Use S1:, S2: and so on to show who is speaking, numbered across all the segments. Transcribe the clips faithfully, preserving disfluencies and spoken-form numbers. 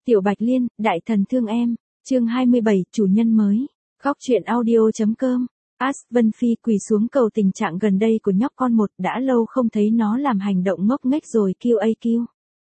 S1: Tiểu Bạch Liên, đại thần thương em, chương hai mươi bảy, chủ nhân mới. Góc truyện audio.com. As Vân Phi quỳ xuống cầu tình trạng gần đây của nhóc con một, đã lâu không thấy nó làm hành động ngốc nghếch rồi kêu a kêu.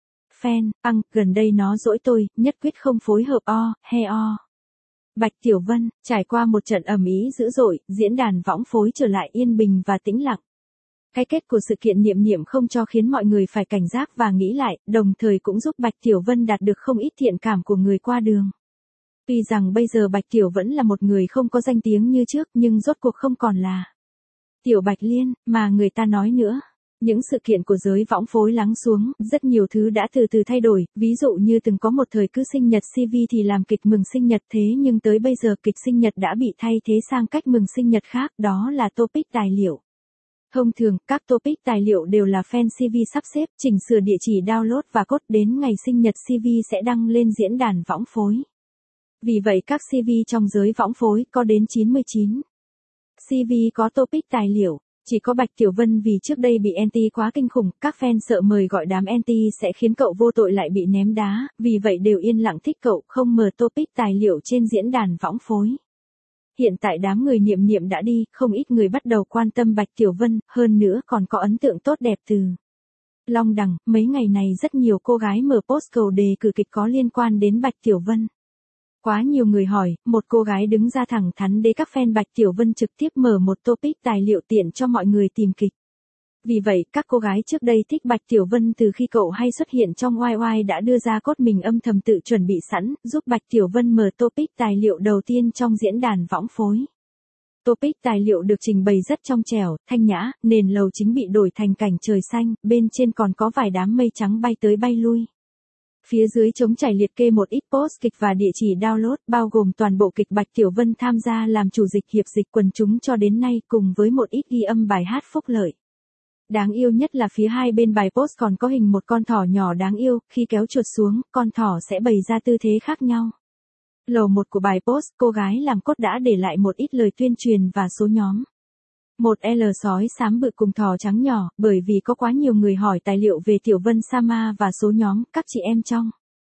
S1: Fan, ăn, gần đây nó dỗi tôi, nhất quyết không phối hợp o, he o. Bạch Tiểu Vân, trải qua một trận ầm ĩ dữ dội, diễn đàn võng phối trở lại yên bình và tĩnh lặng. Cái kết của sự kiện Niệm Niệm không cho khiến mọi người phải cảnh giác và nghĩ lại, đồng thời cũng giúp Bạch Tiểu Vân đạt được không ít thiện cảm của người qua đường. Tuy rằng bây giờ Bạch Tiểu vẫn là một người không có danh tiếng như trước, nhưng rốt cuộc không còn là Tiểu Bạch Liên, mà người ta nói nữa. Những sự kiện của giới võng phối lắng xuống, rất nhiều thứ đã từ từ thay đổi, ví dụ như từng có một thời cứ sinh nhật xê vê thì làm kịch mừng sinh nhật, thế nhưng tới bây giờ kịch sinh nhật đã bị thay thế sang cách mừng sinh nhật khác, đó là topic tài liệu. Thông thường, các topic tài liệu đều là fan xê vê sắp xếp, chỉnh sửa địa chỉ download và code, đến ngày sinh nhật xê vê sẽ đăng lên diễn đàn võng phối. Vì vậy các xê vê trong giới võng phối có đến chín mươi chín xê vê có topic tài liệu. Chỉ có Bạch Tiểu Vân vì trước đây bị anti quá kinh khủng, các fan sợ mời gọi đám anti sẽ khiến cậu vô tội lại bị ném đá, vì vậy đều yên lặng thích cậu, không mở topic tài liệu trên diễn đàn võng phối. Hiện tại đám người Niệm Niệm đã đi, không ít người bắt đầu quan tâm Bạch Tiểu Vân, hơn nữa còn có ấn tượng tốt đẹp từ Long Đằng. Mấy ngày này rất nhiều cô gái mở post cầu đề cử kịch có liên quan đến Bạch Tiểu Vân. Quá nhiều người hỏi, một cô gái đứng ra thẳng thắn để các fan Bạch Tiểu Vân trực tiếp mở một topic tài liệu tiện cho mọi người tìm kịch. Vì vậy, các cô gái trước đây thích Bạch Tiểu Vân từ khi cậu hay xuất hiện trong oai oai đã đưa ra code mình âm thầm tự chuẩn bị sẵn, giúp Bạch Tiểu Vân mở topic tài liệu đầu tiên trong diễn đàn võng phối. Topic tài liệu được trình bày rất trong trẻo, thanh nhã, nền lầu chính bị đổi thành cảnh trời xanh, bên trên còn có vài đám mây trắng bay tới bay lui. Phía dưới trống trải liệt kê một ít post kịch và địa chỉ download, bao gồm toàn bộ kịch Bạch Tiểu Vân tham gia làm chủ dịch hiệp dịch quần chúng cho đến nay, cùng với một ít ghi âm bài hát phúc lợi. Đáng yêu nhất là phía hai bên bài post còn có hình một con thỏ nhỏ đáng yêu, khi kéo chuột xuống, con thỏ sẽ bày ra tư thế khác nhau. Lầu một của bài post, cô gái làm code đã để lại một ít lời tuyên truyền và số nhóm. Một L sói xám bự cùng thỏ trắng nhỏ, bởi vì có quá nhiều người hỏi tài liệu về Tiểu Vân Sama và số nhóm, các chị em trong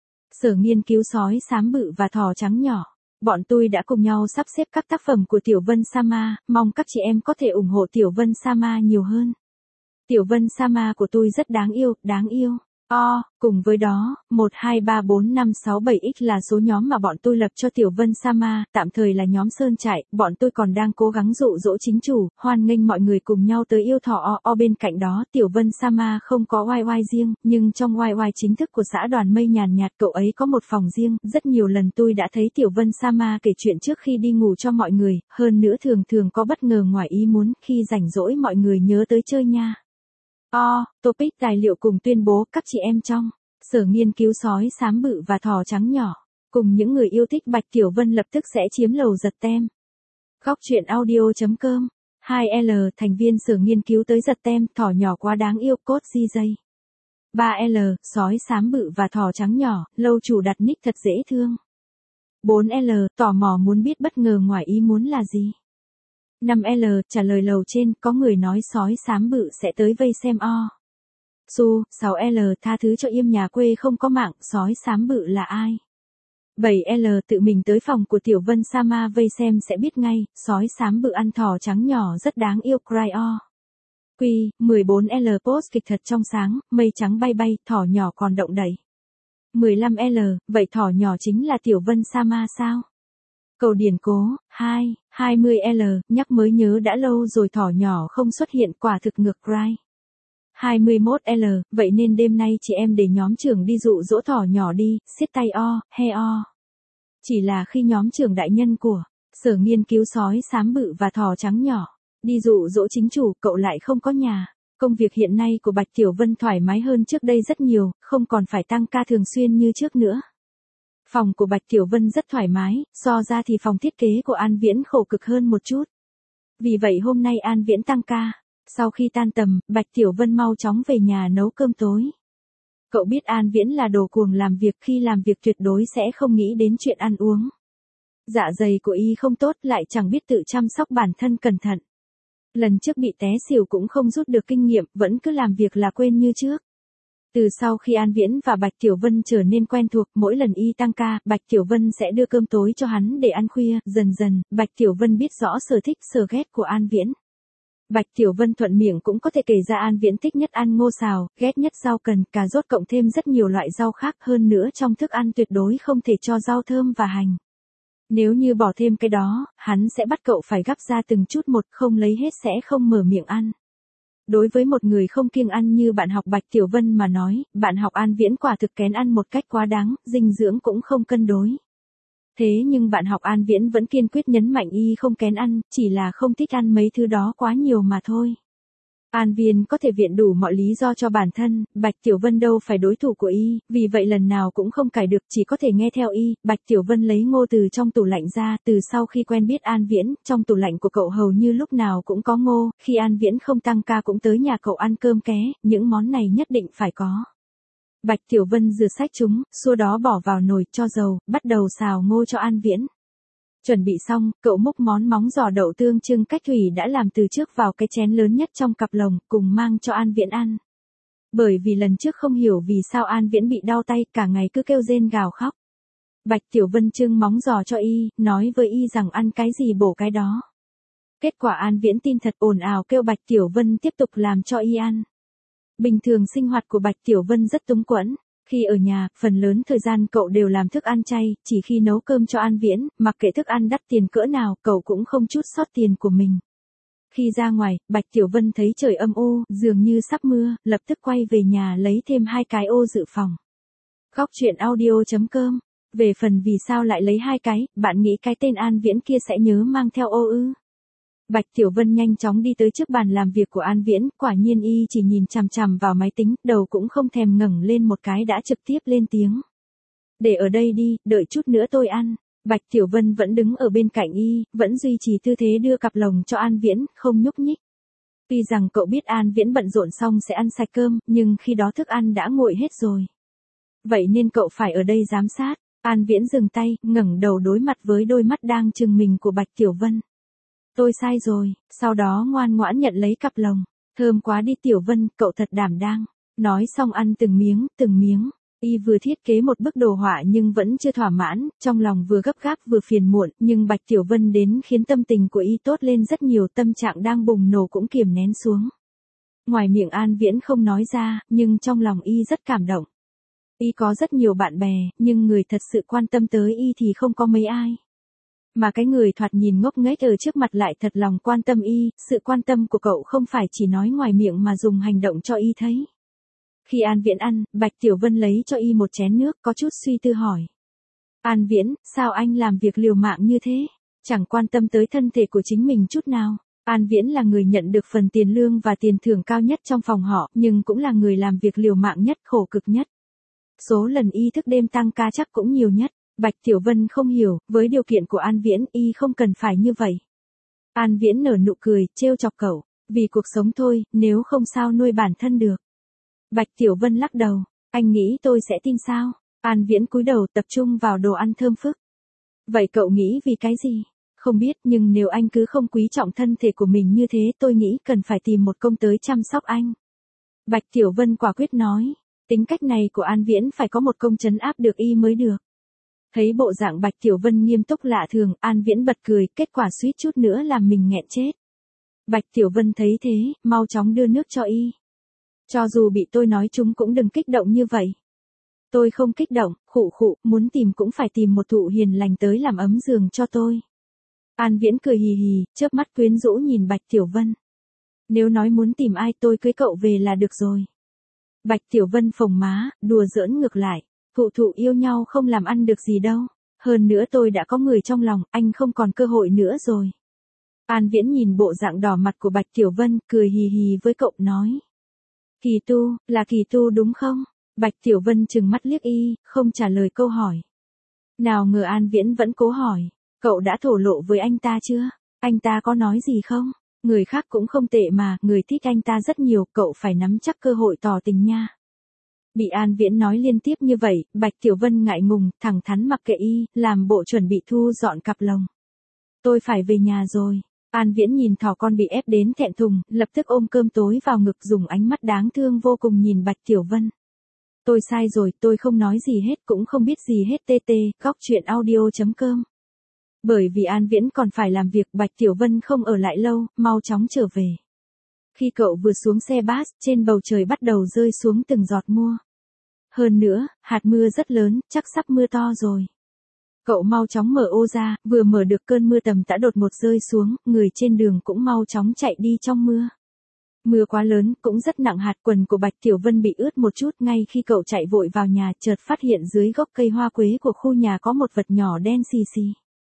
S1: Sở nghiên cứu sói xám bự và thỏ trắng nhỏ. Bọn tôi đã cùng nhau sắp xếp các tác phẩm của Tiểu Vân Sama, mong các chị em có thể ủng hộ Tiểu Vân Sama nhiều hơn. Tiểu Vân Sama của tôi rất đáng yêu, đáng yêu. O, cùng với đó, một hai ba bốn năm sáu bảy x là số nhóm mà bọn tôi lập cho Tiểu Vân Sama, tạm thời là nhóm Sơn Trại, bọn tôi còn đang cố gắng dụ dỗ chính chủ, hoan nghênh mọi người cùng nhau tới yêu thỏ O. O bên cạnh đó, Tiểu Vân Sama không có oai oai riêng, nhưng trong oai oai chính thức của xã đoàn mây nhàn nhạt cậu ấy có một phòng riêng, rất nhiều lần tôi đã thấy Tiểu Vân Sama kể chuyện trước khi đi ngủ cho mọi người, hơn nữa thường thường có bất ngờ ngoài ý muốn, khi rảnh rỗi mọi người nhớ tới chơi nha. O, topic tài liệu cùng tuyên bố các chị em trong Sở nghiên cứu sói xám bự và thỏ trắng nhỏ, cùng những người yêu thích Bạch Tiểu Vân lập tức sẽ chiếm lầu giật tem. Góc truyện audio.com. hai L thành viên Sở nghiên cứu tới giật tem, thỏ nhỏ quá đáng yêu, code gi dây. ba L sói xám bự và thỏ trắng nhỏ, lâu chủ đặt nick thật dễ thương. bốn L tò mò muốn biết bất ngờ ngoài ý muốn là gì. năm L trả lời lầu trên, có người nói sói xám bự sẽ tới vây xem o. Su, sáu L tha thứ cho im nhà quê không có mạng, sói xám bự là ai? bảy L tự mình tới phòng của Tiểu Vân Sama vây xem sẽ biết ngay, sói xám bự ăn thỏ trắng nhỏ rất đáng yêu, cry o. Quy, mười bốn L post kịch thật trong sáng, mây trắng bay bay, thỏ nhỏ còn động đẩy. mười lăm L, vậy thỏ nhỏ chính là Tiểu Vân Sama sao? Cầu điển cố, hai, hai mươi L, nhắc mới nhớ đã lâu rồi thỏ nhỏ không xuất hiện, quả thực ngược cry. hai mươi mốt L, vậy nên đêm nay chị em để nhóm trưởng đi dụ dỗ thỏ nhỏ đi, siết tay o, he o. Chỉ là khi nhóm trưởng đại nhân của Sở nghiên cứu sói xám bự và thỏ trắng nhỏ đi dụ dỗ chính chủ, cậu lại không có nhà. Công việc hiện nay của Bạch Tiểu Vân thoải mái hơn trước đây rất nhiều, không còn phải tăng ca thường xuyên như trước nữa. Phòng của Bạch Tiểu Vân rất thoải mái, so ra thì phòng thiết kế của An Viễn khổ cực hơn một chút. Vì vậy hôm nay An Viễn tăng ca. Sau khi tan tầm, Bạch Tiểu Vân mau chóng về nhà nấu cơm tối. Cậu biết An Viễn là đồ cuồng làm việc, khi làm việc tuyệt đối sẽ không nghĩ đến chuyện ăn uống. Dạ dày của y không tốt, lại chẳng biết tự chăm sóc bản thân cẩn thận. Lần trước bị té xỉu cũng không rút được kinh nghiệm, vẫn cứ làm việc là quên như trước. Từ sau khi An Viễn và Bạch Tiểu Vân trở nên quen thuộc, mỗi lần y tăng ca, Bạch Tiểu Vân sẽ đưa cơm tối cho hắn để ăn khuya, dần dần, Bạch Tiểu Vân biết rõ sở thích sở ghét của An Viễn. Bạch Tiểu Vân thuận miệng cũng có thể kể ra An Viễn thích nhất ăn ngô xào, ghét nhất rau cần, cà rốt cộng thêm rất nhiều loại rau khác, hơn nữa trong thức ăn tuyệt đối không thể cho rau thơm và hành. Nếu như bỏ thêm cái đó, hắn sẽ bắt cậu phải gắp ra từng chút một, không lấy hết sẽ không mở miệng ăn. Đối với một người không kiêng ăn như bạn học Bạch Tiểu Vân mà nói, bạn học An Viễn quả thực kén ăn một cách quá đáng, dinh dưỡng cũng không cân đối. Thế nhưng bạn học An Viễn vẫn kiên quyết nhấn mạnh y không kén ăn, chỉ là không thích ăn mấy thứ đó quá nhiều mà thôi. An Viễn có thể viện đủ mọi lý do cho bản thân, Bạch Tiểu Vân đâu phải đối thủ của y, vì vậy lần nào cũng không cải được, chỉ có thể nghe theo y. Bạch Tiểu Vân lấy ngô từ trong tủ lạnh ra, từ sau khi quen biết An Viễn, trong tủ lạnh của cậu hầu như lúc nào cũng có ngô, khi An Viễn không tăng ca cũng tới nhà cậu ăn cơm ké, những món này nhất định phải có. Bạch Tiểu Vân rửa sạch chúng, sau đó bỏ vào nồi, cho dầu, bắt đầu xào ngô cho An Viễn. Chuẩn bị xong, cậu múc món móng giò đậu tương trưng cách thủy đã làm từ trước vào cái chén lớn nhất trong cặp lồng, cùng mang cho An Viễn ăn. Bởi vì lần trước không hiểu vì sao An Viễn bị đau tay, cả ngày cứ kêu rên gào khóc. Bạch Tiểu Vân trưng móng giò cho y, nói với y rằng ăn cái gì bổ cái đó. Kết quả An Viễn tin thật, ồn ào kêu Bạch Tiểu Vân tiếp tục làm cho y ăn. Bình thường sinh hoạt của Bạch Tiểu Vân rất túng quẫn. Khi ở nhà, phần lớn thời gian cậu đều làm thức ăn chay, chỉ khi nấu cơm cho An Viễn, mặc kệ thức ăn đắt tiền cỡ nào, cậu cũng không chút sót tiền của mình. Khi ra ngoài, Bạch Tiểu Vân thấy trời âm u, dường như sắp mưa, lập tức quay về nhà lấy thêm hai cái ô dự phòng. Góc truyện audio chấm com. Về phần vì sao lại lấy hai cái, bạn nghĩ cái tên An Viễn kia sẽ nhớ mang theo ô ư? Bạch Tiểu Vân nhanh chóng đi tới trước bàn làm việc của An Viễn, quả nhiên y chỉ nhìn chằm chằm vào máy tính, đầu cũng không thèm ngẩng lên một cái đã trực tiếp lên tiếng. Để ở đây đi, đợi chút nữa tôi ăn. Bạch Tiểu Vân vẫn đứng ở bên cạnh y, vẫn duy trì tư thế đưa cặp lồng cho An Viễn, không nhúc nhích. Tuy rằng cậu biết An Viễn bận rộn xong sẽ ăn sạch cơm, nhưng khi đó thức ăn đã nguội hết rồi. Vậy nên cậu phải ở đây giám sát. An Viễn dừng tay, ngẩng đầu đối mặt với đôi mắt đang trừng mình của Bạch Tiểu Vân. Tôi sai rồi, sau đó ngoan ngoãn nhận lấy cặp lồng. Thơm quá đi Tiểu Vân, cậu thật đảm đang. Nói xong ăn từng miếng, từng miếng. Y vừa thiết kế một bức đồ họa nhưng vẫn chưa thỏa mãn, trong lòng vừa gấp gáp vừa phiền muộn, nhưng Bạch Tiểu Vân đến khiến tâm tình của y tốt lên rất nhiều, tâm trạng đang bùng nổ cũng kiềm nén xuống. Ngoài miệng An Viễn không nói ra, nhưng trong lòng y rất cảm động. Y có rất nhiều bạn bè, nhưng người thật sự quan tâm tới y thì không có mấy ai. Mà cái người thoạt nhìn ngốc nghếch ở trước mặt lại thật lòng quan tâm y, sự quan tâm của cậu không phải chỉ nói ngoài miệng mà dùng hành động cho y thấy. Khi An Viễn ăn, Bạch Tiểu Vân lấy cho y một chén nước, có chút suy tư hỏi. An Viễn, sao anh làm việc liều mạng như thế? Chẳng quan tâm tới thân thể của chính mình chút nào. An Viễn là người nhận được phần tiền lương và tiền thưởng cao nhất trong phòng họ, nhưng cũng là người làm việc liều mạng nhất, khổ cực nhất. Số lần y thức đêm tăng ca chắc cũng nhiều nhất. Bạch Tiểu Vân không hiểu, với điều kiện của An Viễn y không cần phải như vậy. An Viễn nở nụ cười, trêu chọc cậu, vì cuộc sống thôi, nếu không sao nuôi bản thân được. Bạch Tiểu Vân lắc đầu, anh nghĩ tôi sẽ tin sao? An Viễn cúi đầu tập trung vào đồ ăn thơm phức. Vậy cậu nghĩ vì cái gì? Không biết, nhưng nếu anh cứ không quý trọng thân thể của mình như thế tôi nghĩ cần phải tìm một công tới chăm sóc anh. Bạch Tiểu Vân quả quyết nói, tính cách này của An Viễn phải có một công trấn áp được y mới được. Thấy bộ dạng Bạch Tiểu Vân nghiêm túc lạ thường, An Viễn bật cười, kết quả suýt chút nữa làm mình nghẹn chết. Bạch Tiểu Vân thấy thế, mau chóng đưa nước cho y. Cho dù bị tôi nói chúng cũng đừng kích động như vậy. Tôi không kích động, khụ khụ, muốn tìm cũng phải tìm một thụ hiền lành tới làm ấm giường cho tôi. An Viễn cười hì hì, chớp mắt quyến rũ nhìn Bạch Tiểu Vân. Nếu nói muốn tìm ai tôi cưới cậu về là được rồi. Bạch Tiểu Vân phồng má, đùa giỡn ngược lại. Thụ thụ yêu nhau không làm ăn được gì đâu. Hơn nữa tôi đã có người trong lòng, anh không còn cơ hội nữa rồi. An Viễn nhìn bộ dạng đỏ mặt của Bạch Tiểu Vân, cười hì hì với cậu nói. Kỳ tu, là Kỳ tu đúng không? Bạch Tiểu Vân trừng mắt liếc y, không trả lời câu hỏi. Nào ngờ An Viễn vẫn cố hỏi. Cậu đã thổ lộ với anh ta chưa? Anh ta có nói gì không? Người khác cũng không tệ mà, người thích anh ta rất nhiều, cậu phải nắm chắc cơ hội tỏ tình nha. Bị An Viễn nói liên tiếp như vậy, Bạch Tiểu Vân ngại ngùng, thẳng thắn mặc kệ y, làm bộ chuẩn bị thu dọn cặp lồng. Tôi phải về nhà rồi. An Viễn nhìn thỏ con bị ép đến thẹn thùng, lập tức ôm cơm tối vào ngực dùng ánh mắt đáng thương vô cùng nhìn Bạch Tiểu Vân. Tôi sai rồi, tôi không nói gì hết cũng không biết gì hết tê tê, góc chuyện audio.com. Bởi vì An Viễn còn phải làm việc, Bạch Tiểu Vân không ở lại lâu, mau chóng trở về. Khi cậu vừa xuống xe bus, trên bầu trời bắt đầu rơi xuống từng giọt mưa. Hơn nữa, hạt mưa rất lớn, chắc sắp mưa to rồi. Cậu mau chóng mở ô ra, vừa mở được cơn mưa tầm tã đột ngột rơi xuống, người trên đường cũng mau chóng chạy đi trong mưa. Mưa quá lớn, cũng rất nặng hạt, quần của Bạch Tiểu Vân bị ướt một chút, ngay khi cậu chạy vội vào nhà, chợt phát hiện dưới gốc cây hoa quế của khu nhà có một vật nhỏ đen xì xì.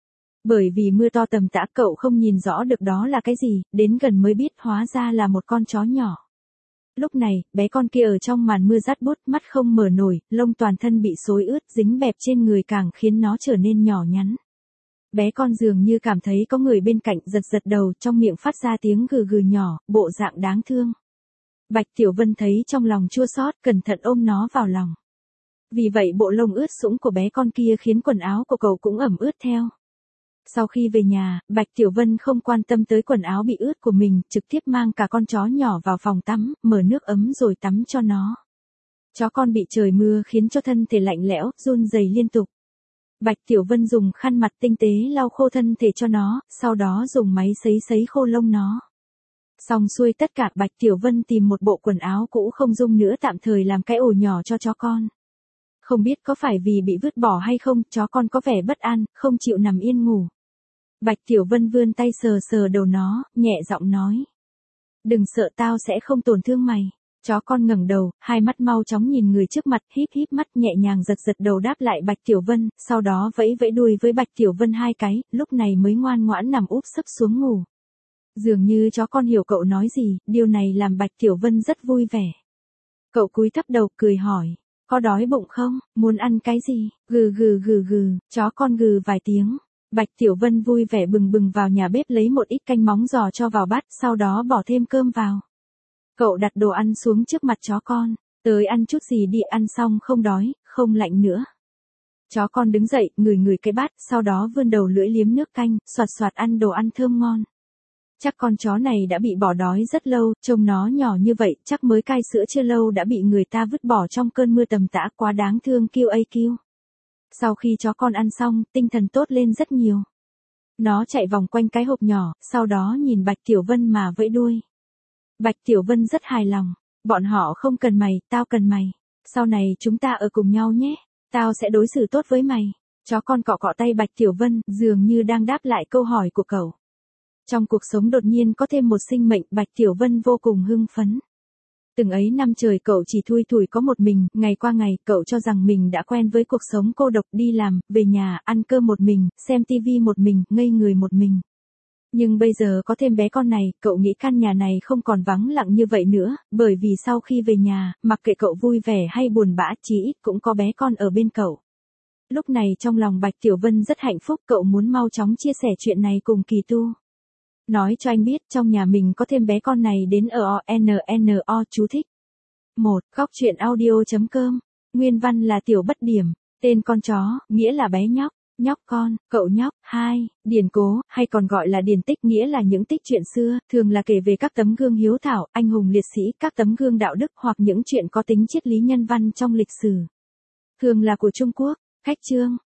S1: Bởi vì mưa to tầm tã cậu không nhìn rõ được đó là cái gì, đến gần mới biết hóa ra là một con chó nhỏ. Lúc này, bé con kia ở trong màn mưa rát bút, mắt không mở nổi, lông toàn thân bị xối ướt, dính bẹp trên người càng khiến nó trở nên nhỏ nhắn. Bé con dường như cảm thấy có người bên cạnh, giật giật đầu, trong miệng phát ra tiếng gừ gừ nhỏ, bộ dạng đáng thương. Bạch Tiểu Vân thấy trong lòng chua xót, cẩn thận ôm nó vào lòng. Vì vậy bộ lông ướt sũng của bé con kia khiến quần áo của cậu cũng ẩm ướt theo. Sau khi về nhà, Bạch Tiểu Vân không quan tâm tới quần áo bị ướt của mình, trực tiếp mang cả con chó nhỏ vào phòng tắm, mở nước ấm rồi tắm cho nó. Chó con bị trời mưa khiến cho thân thể lạnh lẽo, run rẩy liên tục. Bạch Tiểu Vân dùng khăn mặt tinh tế lau khô thân thể cho nó, sau đó dùng máy sấy sấy khô lông nó. Xong xuôi tất cả, Bạch Tiểu Vân tìm một bộ quần áo cũ không dùng nữa tạm thời làm cái ổ nhỏ cho chó con. Không biết có phải vì bị vứt bỏ hay không, chó con có vẻ bất an, không chịu nằm yên ngủ. Bạch Tiểu Vân vươn tay sờ sờ đầu nó, nhẹ giọng nói. Đừng sợ, tao sẽ không tổn thương mày. Chó con ngẩng đầu, hai mắt mau chóng nhìn người trước mặt, híp híp mắt, nhẹ nhàng giật giật đầu đáp lại Bạch Tiểu Vân, sau đó vẫy vẫy đuôi với Bạch Tiểu Vân hai cái, lúc này mới ngoan ngoãn nằm úp sấp xuống ngủ. Dường như chó con hiểu cậu nói gì, điều này làm Bạch Tiểu Vân rất vui vẻ. Cậu cúi thấp đầu, cười hỏi. Có đói bụng không, muốn ăn cái gì, gừ gừ gừ gừ, chó con gừ vài tiếng. Bạch Tiểu Vân vui vẻ bừng bừng vào nhà bếp lấy một ít canh móng giò cho vào bát, sau đó bỏ thêm cơm vào. Cậu đặt đồ ăn xuống trước mặt chó con, tới ăn chút gì đi, ăn xong không đói, không lạnh nữa. Chó con đứng dậy, ngửi ngửi cái bát, sau đó vươn đầu lưỡi liếm nước canh, xoạt xoạt ăn đồ ăn thơm ngon. Chắc con chó này đã bị bỏ đói rất lâu, trông nó nhỏ như vậy, chắc mới cai sữa chưa lâu đã bị người ta vứt bỏ trong cơn mưa tầm tã, quá đáng thương kiu a kiu. Sau khi chó con ăn xong, tinh thần tốt lên rất nhiều. Nó chạy vòng quanh cái hộp nhỏ, sau đó nhìn Bạch Tiểu Vân mà vẫy đuôi. Bạch Tiểu Vân rất hài lòng. Bọn họ không cần mày, tao cần mày. Sau này chúng ta ở cùng nhau nhé. Tao sẽ đối xử tốt với mày. Chó con cọ cọ tay Bạch Tiểu Vân, dường như đang đáp lại câu hỏi của cậu. Trong cuộc sống đột nhiên có thêm một sinh mệnh, Bạch Tiểu Vân vô cùng hưng phấn. Từng ấy năm trời cậu chỉ thui thủi có một mình, ngày qua ngày, cậu cho rằng mình đã quen với cuộc sống cô độc, đi làm, về nhà, ăn cơm một mình, xem tivi một mình, ngây người một mình. Nhưng bây giờ có thêm bé con này, cậu nghĩ căn nhà này không còn vắng lặng như vậy nữa, bởi vì sau khi về nhà, mặc kệ cậu vui vẻ hay buồn bã, chí ít cũng có bé con ở bên cậu. Lúc này trong lòng Bạch Tiểu Vân rất hạnh phúc, cậu muốn mau chóng chia sẻ chuyện này cùng Kỳ Tu. Nói cho anh biết trong nhà mình có thêm bé con này đến ở o en en o chú thích. một. Góc chuyện audio.com. Nguyên văn là Tiểu Bất Điểm. Tên con chó, nghĩa là bé nhóc, nhóc con, cậu nhóc. hai. Điển cố, hay còn gọi là điển tích, nghĩa là những tích chuyện xưa, thường là kể về các tấm gương hiếu thảo, anh hùng liệt sĩ, các tấm gương đạo đức hoặc những chuyện có tính triết lý nhân văn trong lịch sử. Thường là của Trung Quốc. Khách chương.